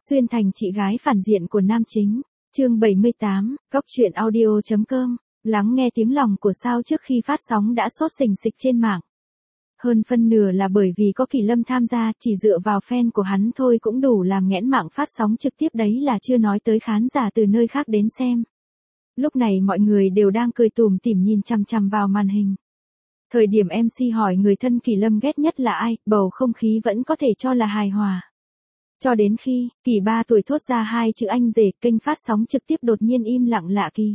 Xuyên thành chị gái phản diện của nam chính. Chương 78, goctruyện.audio.com. Lắng nghe tiếng lòng của sao trước khi phát sóng đã sốt sình sịch trên mạng. Hơn phân nửa là bởi vì có Kỳ Lâm tham gia, chỉ dựa vào fan của hắn thôi cũng đủ làm nghẽn mạng phát sóng trực tiếp, đấy là chưa nói tới khán giả từ nơi khác đến xem. Lúc này mọi người đều đang cười tủm tỉm nhìn chằm chằm vào màn hình. Thời điểm MC hỏi người thân Kỳ Lâm ghét nhất là ai, bầu không khí vẫn có thể cho là hài hòa. Cho đến khi, Kỳ 3 tuổi thốt ra hai chữ anh rể, kênh phát sóng trực tiếp đột nhiên im lặng lạ kỳ.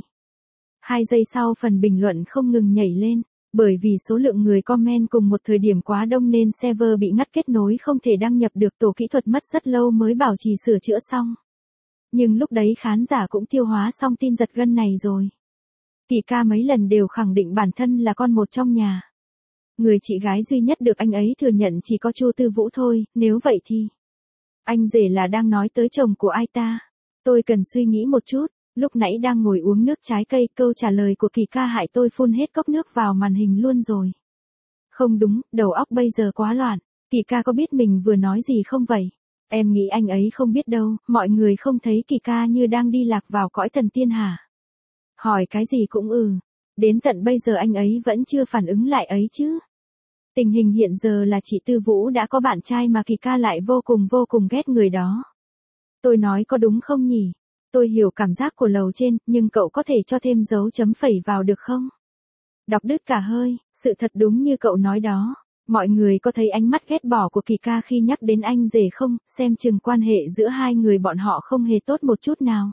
2 giây sau phần bình luận không ngừng nhảy lên, bởi vì số lượng người comment cùng một thời điểm quá đông nên server bị ngắt kết nối không thể đăng nhập được, tổ kỹ thuật mất rất lâu mới bảo trì sửa chữa xong. Nhưng lúc đấy khán giả cũng tiêu hóa xong tin giật gân này rồi. Kỳ ca mấy lần đều khẳng định bản thân là con một trong nhà. Người chị gái duy nhất được anh ấy thừa nhận chỉ có Chu Tư Vũ thôi, nếu vậy thì anh rể là đang nói tới chồng của ai ta? Tôi cần suy nghĩ một chút, lúc nãy đang ngồi uống nước trái cây, câu trả lời của Kỳ ca hại tôi phun hết cốc nước vào màn hình luôn rồi. Không đúng, đầu óc bây giờ quá loạn, Kỳ ca có biết mình vừa nói gì không vậy? Em nghĩ anh ấy không biết đâu, mọi người không thấy Kỳ ca như đang đi lạc vào cõi thần tiên hả? Hỏi cái gì cũng đến tận bây giờ anh ấy vẫn chưa phản ứng lại ấy chứ. Tình hình hiện giờ là chị Tư Vũ đã có bạn trai mà Kỳ ca lại vô cùng ghét người đó. Tôi nói có đúng không nhỉ? Tôi hiểu cảm giác của lầu trên, nhưng cậu có thể cho thêm dấu chấm phẩy vào được không? Đọc đứt cả hơi, sự thật đúng như cậu nói đó. Mọi người có thấy ánh mắt ghét bỏ của Kỳ ca khi nhắc đến anh rể không? Xem chừng quan hệ giữa hai người bọn họ không hề tốt một chút nào.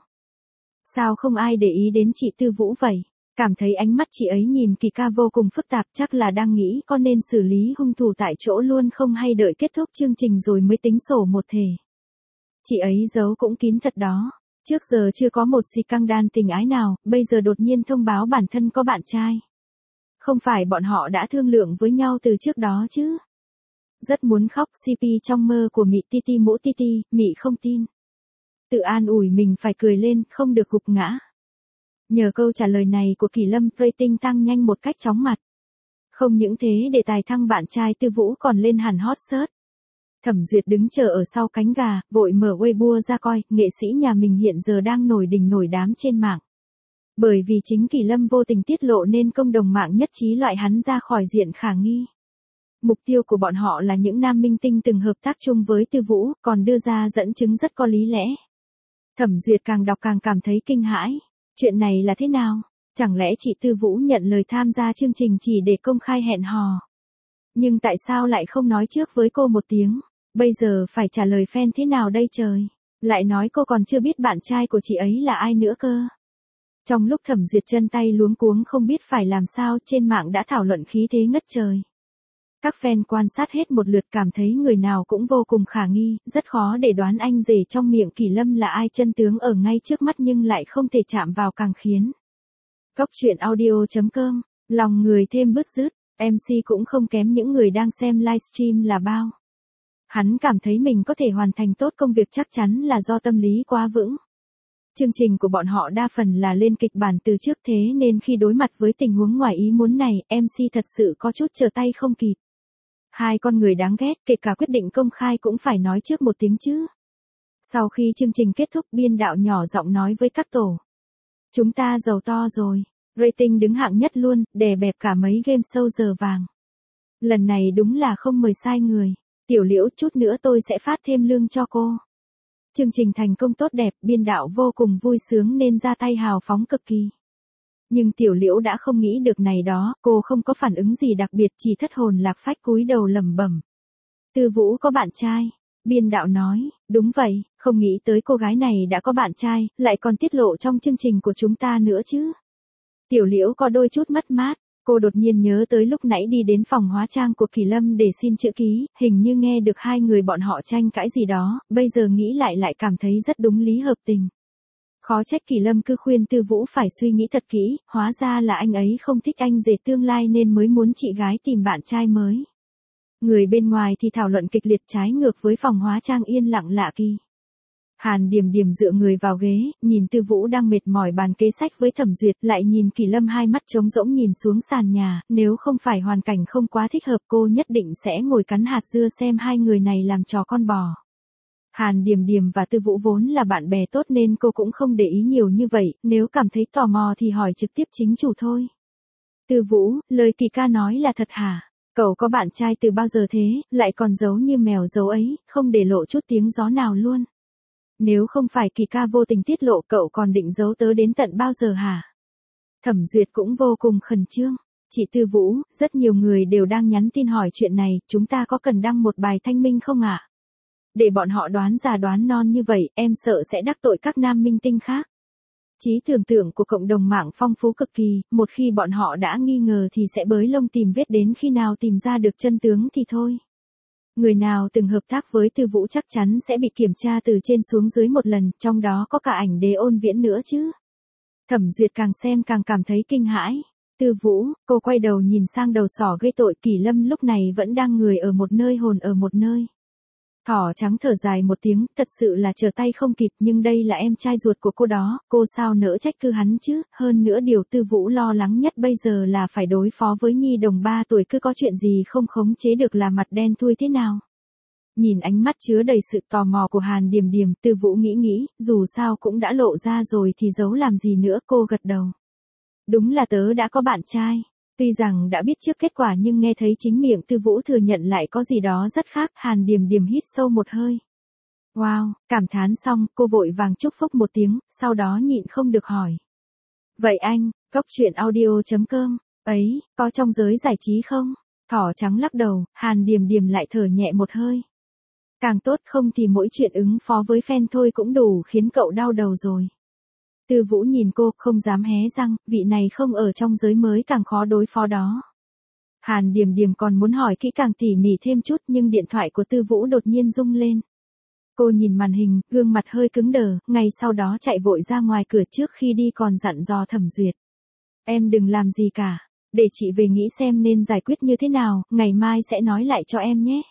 Sao không ai để ý đến chị Tư Vũ vậy? Cảm thấy ánh mắt chị ấy nhìn Kỳ ca vô cùng phức tạp, chắc là đang nghĩ có nên xử lý hung thủ tại chỗ luôn không hay đợi kết thúc chương trình rồi mới tính sổ một thể. Chị ấy giấu cũng kín thật đó. Trước giờ chưa có một scandal tình ái nào, bây giờ đột nhiên thông báo bản thân có bạn trai. Không phải bọn họ đã thương lượng với nhau từ trước đó chứ? Rất muốn khóc, CP trong mơ của Mị Titi Mũ Titi, Mị không tin. Tự an ủi mình phải cười lên, không được gục ngã. Nhờ câu trả lời này của Kỳ Lâm, rating tăng nhanh một cách chóng mặt. Không những thế, đề tài thăng bạn trai Tư Vũ còn lên hẳn hot search. Thẩm Duyệt đứng chờ ở sau cánh gà, vội mở Weibo ra coi, nghệ sĩ nhà mình hiện giờ đang nổi đình nổi đám trên mạng. Bởi vì chính Kỳ Lâm vô tình tiết lộ nên cộng đồng mạng nhất trí loại hắn ra khỏi diện khả nghi. Mục tiêu của bọn họ là những nam minh tinh từng hợp tác chung với Tư Vũ, còn đưa ra dẫn chứng rất có lý lẽ. Thẩm Duyệt càng đọc càng cảm thấy kinh hãi. Chuyện này là thế nào? Chẳng lẽ chị Tư Vũ nhận lời tham gia chương trình chỉ để công khai hẹn hò? Nhưng tại sao lại không nói trước với cô một tiếng? Bây giờ phải trả lời fan thế nào đây trời? Lại nói cô còn chưa biết bạn trai của chị ấy là ai nữa cơ. Trong lúc Thẩm Duyệt chân tay luống cuống không biết phải làm sao, trên mạng đã thảo luận khí thế ngất trời. Các fan quan sát hết một lượt cảm thấy người nào cũng vô cùng khả nghi, rất khó để đoán anh rể trong miệng Kỳ Lâm là ai, chân tướng ở ngay trước mắt nhưng lại không thể chạm vào càng khiến. Goctruyện.audio.com, lòng người thêm bứt rứt, MC cũng không kém những người đang xem livestream là bao. Hắn cảm thấy mình có thể hoàn thành tốt công việc chắc chắn là do tâm lý quá vững. Chương trình của bọn họ đa phần là lên kịch bản từ trước, thế nên khi đối mặt với tình huống ngoài ý muốn này, MC thật sự có chút trở tay không kịp. Hai con người đáng ghét, kể cả quyết định công khai cũng phải nói trước một tiếng chứ. Sau khi chương trình kết thúc, biên đạo nhỏ giọng nói với các tổ. Chúng ta giàu to rồi, rating đứng hạng nhất luôn, đè bẹp cả mấy game show giờ vàng. Lần này đúng là không mời sai người. Tiểu Liễu, chút nữa tôi sẽ phát thêm lương cho cô. Chương trình thành công tốt đẹp, biên đạo vô cùng vui sướng nên ra tay hào phóng cực kỳ. Nhưng Tiểu Liễu đã không nghĩ được này đó, cô không có phản ứng gì đặc biệt, chỉ thất hồn lạc phách cúi đầu lẩm bẩm. Tư Vũ có bạn trai. Biên đạo nói, đúng vậy, không nghĩ tới cô gái này đã có bạn trai, lại còn tiết lộ trong chương trình của chúng ta nữa chứ. Tiểu Liễu có đôi chút mất mát, cô đột nhiên nhớ tới lúc nãy đi đến phòng hóa trang của Kỳ Lâm để xin chữ ký, hình như nghe được hai người bọn họ tranh cãi gì đó, bây giờ nghĩ lại cảm thấy rất đúng lý hợp tình. Khó trách Kỳ Lâm cứ khuyên Tư Vũ phải suy nghĩ thật kỹ, hóa ra là anh ấy không thích anh rể tương lai nên mới muốn chị gái tìm bạn trai mới. Người bên ngoài thì thảo luận kịch liệt, trái ngược với phòng hóa trang yên lặng lạ kỳ. Hàn Điềm Điềm dựa người vào ghế, nhìn Tư Vũ đang mệt mỏi bàn kế sách với Thẩm Duyệt, lại nhìn Kỳ Lâm hai mắt trống rỗng nhìn xuống sàn nhà, nếu không phải hoàn cảnh không quá thích hợp cô nhất định sẽ ngồi cắn hạt dưa xem hai người này làm trò con bò. Hàn Điềm Điềm và Tư Vũ vốn là bạn bè tốt nên cô cũng không để ý nhiều như vậy, nếu cảm thấy tò mò thì hỏi trực tiếp chính chủ thôi. Tư Vũ, lời Kỳ ca nói là thật hả? Cậu có bạn trai từ bao giờ thế, lại còn giấu như mèo giấu ấy, không để lộ chút tiếng gió nào luôn. Nếu không phải Kỳ ca vô tình tiết lộ cậu còn định giấu tớ đến tận bao giờ hả? Thẩm Duyệt cũng vô cùng khẩn trương. Chị Tư Vũ, rất nhiều người đều đang nhắn tin hỏi chuyện này, chúng ta có cần đăng một bài thanh minh không ạ? Để bọn họ đoán già đoán non như vậy, em sợ sẽ đắc tội các nam minh tinh khác. Trí tưởng tượng của cộng đồng mạng phong phú cực kỳ, một khi bọn họ đã nghi ngờ thì sẽ bới lông tìm vết đến khi nào tìm ra được chân tướng thì thôi. Người nào từng hợp tác với Tư Vũ chắc chắn sẽ bị kiểm tra từ trên xuống dưới một lần, trong đó có cả ảnh Đế Ôn Viễn nữa chứ. Thẩm Duyệt càng xem càng cảm thấy kinh hãi. Tư Vũ, cô quay đầu nhìn sang đầu sỏ gây tội. Kỳ Lâm lúc này vẫn đang người ở một nơi hồn ở một nơi. Thỏ trắng thở dài một tiếng, thật sự là trở tay không kịp, nhưng đây là em trai ruột của cô đó, cô sao nỡ trách cứ hắn chứ, hơn nữa điều Tư Vũ lo lắng nhất bây giờ là phải đối phó với nhi đồng 3 tuổi, cứ có chuyện gì không khống chế được là mặt đen thui thế nào. Nhìn ánh mắt chứa đầy sự tò mò của Hàn Điềm Điềm, Tư Vũ nghĩ, dù sao cũng đã lộ ra rồi thì giấu làm gì nữa, cô gật đầu. Đúng là tớ đã có bạn trai. Tuy rằng đã biết trước kết quả nhưng nghe thấy chính miệng Tư Vũ thừa nhận lại có gì đó rất khác, Hàn Điềm Điềm hít sâu một hơi. Wow, cảm thán xong, cô vội vàng chúc phúc một tiếng, sau đó nhịn không được hỏi. Vậy anh, Cốc Truyện Audio.com, ấy, có trong giới giải trí không? Thỏ trắng lắc đầu, Hàn Điềm Điềm lại thở nhẹ một hơi. Càng tốt, không thì mỗi chuyện ứng phó với fan thôi cũng đủ khiến cậu đau đầu rồi. Tư Vũ nhìn cô, không dám hé răng, vị này không ở trong giới mới càng khó đối phó đó. Hàn Điềm Điềm còn muốn hỏi kỹ càng tỉ mỉ thêm chút nhưng điện thoại của Tư Vũ đột nhiên rung lên. Cô nhìn màn hình, gương mặt hơi cứng đờ, ngay sau đó chạy vội ra ngoài cửa, trước khi đi còn dặn dò Thẩm Duyệt. Em đừng làm gì cả, để chị về nghĩ xem nên giải quyết như thế nào, ngày mai sẽ nói lại cho em nhé.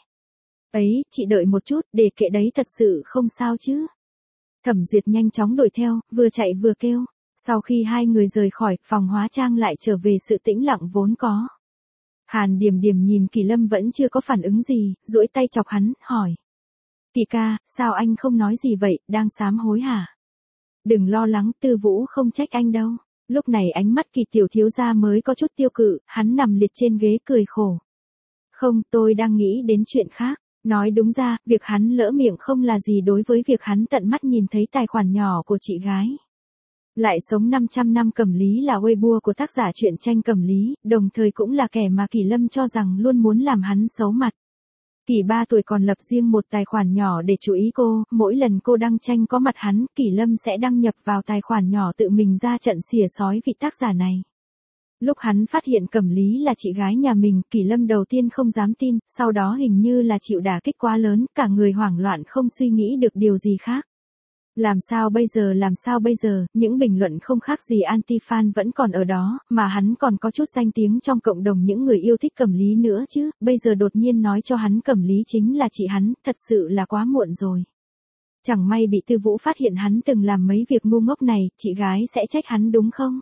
Ấy, chị đợi một chút, để kệ đấy, thật sự không sao chứ. Thẩm Duyệt nhanh chóng đuổi theo, vừa chạy vừa kêu. Sau khi hai người rời khỏi, phòng hóa trang lại trở về sự tĩnh lặng vốn có. Hàn Điềm Điềm nhìn Kỳ Lâm vẫn chưa có phản ứng gì, duỗi tay chọc hắn, hỏi. Kỳ ca, sao anh không nói gì vậy, đang sám hối hả? Đừng lo lắng, Tư Vũ không trách anh đâu. Lúc này ánh mắt Kỳ tiểu thiếu gia mới có chút tiêu cự, hắn nằm liệt trên ghế cười khổ. Không, tôi đang nghĩ đến chuyện khác. Nói đúng ra, việc hắn lỡ miệng không là gì đối với việc hắn tận mắt nhìn thấy tài khoản nhỏ của chị gái. Lại sống 500 năm Cẩm Lý là Weibo của tác giả truyện tranh Cẩm Lý, đồng thời cũng là kẻ mà Kỳ Lâm cho rằng luôn muốn làm hắn xấu mặt. Kỳ 3 tuổi còn lập riêng một tài khoản nhỏ để chú ý cô, mỗi lần cô đăng tranh có mặt hắn, Kỳ Lâm sẽ đăng nhập vào tài khoản nhỏ tự mình ra trận xỉa xói vị tác giả này. Lúc hắn phát hiện Cẩm Lý là chị gái nhà mình, Kỳ Lâm đầu tiên không dám tin, sau đó hình như là chịu đả kích quá lớn, cả người hoảng loạn không suy nghĩ được điều gì khác. Làm sao bây giờ, những bình luận không khác gì anti-fan vẫn còn ở đó, mà hắn còn có chút danh tiếng trong cộng đồng những người yêu thích Cẩm Lý nữa chứ, bây giờ đột nhiên nói cho hắn Cẩm Lý chính là chị hắn, thật sự là quá muộn rồi. Chẳng may bị Tư Vũ phát hiện hắn từng làm mấy việc ngu ngốc này, chị gái sẽ trách hắn đúng không?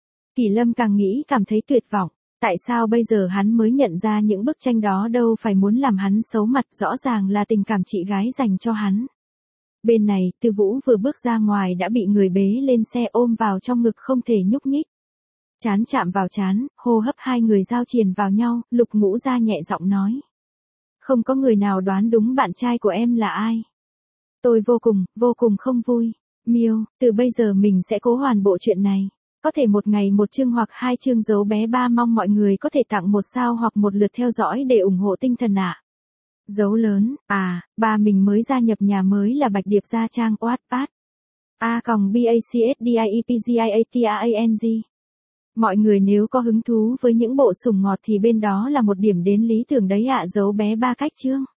Kỳ Lâm càng nghĩ cảm thấy tuyệt vọng, tại sao bây giờ hắn mới nhận ra những bức tranh đó đâu phải muốn làm hắn xấu mặt, rõ ràng là tình cảm chị gái dành cho hắn. Bên này, Tư Vũ vừa bước ra ngoài đã bị người bế lên xe ôm vào trong ngực không thể nhúc nhích. Trán chạm vào trán, hô hấp hai người giao triền vào nhau, Lục Ngũ Gia nhẹ giọng nói. Không có người nào đoán đúng bạn trai của em là ai. Tôi vô cùng không vui. Miêu, từ bây giờ mình sẽ cố hoàn bộ chuyện này. Có thể một ngày một chương hoặc 2 chương dấu bé 3, mong mọi người có thể tặng 1 sao hoặc 1 lượt theo dõi để ủng hộ tinh thần ạ. Dấu lớn, ba mình mới gia nhập nhà mới là Bạch Điệp Gia Trang Wattpad. BACSDIEPGIATANG. Mọi người nếu có hứng thú với những bộ sủng ngọt thì bên đó là một điểm đến lý tưởng đấy ạ, dấu bé 3 cách chương.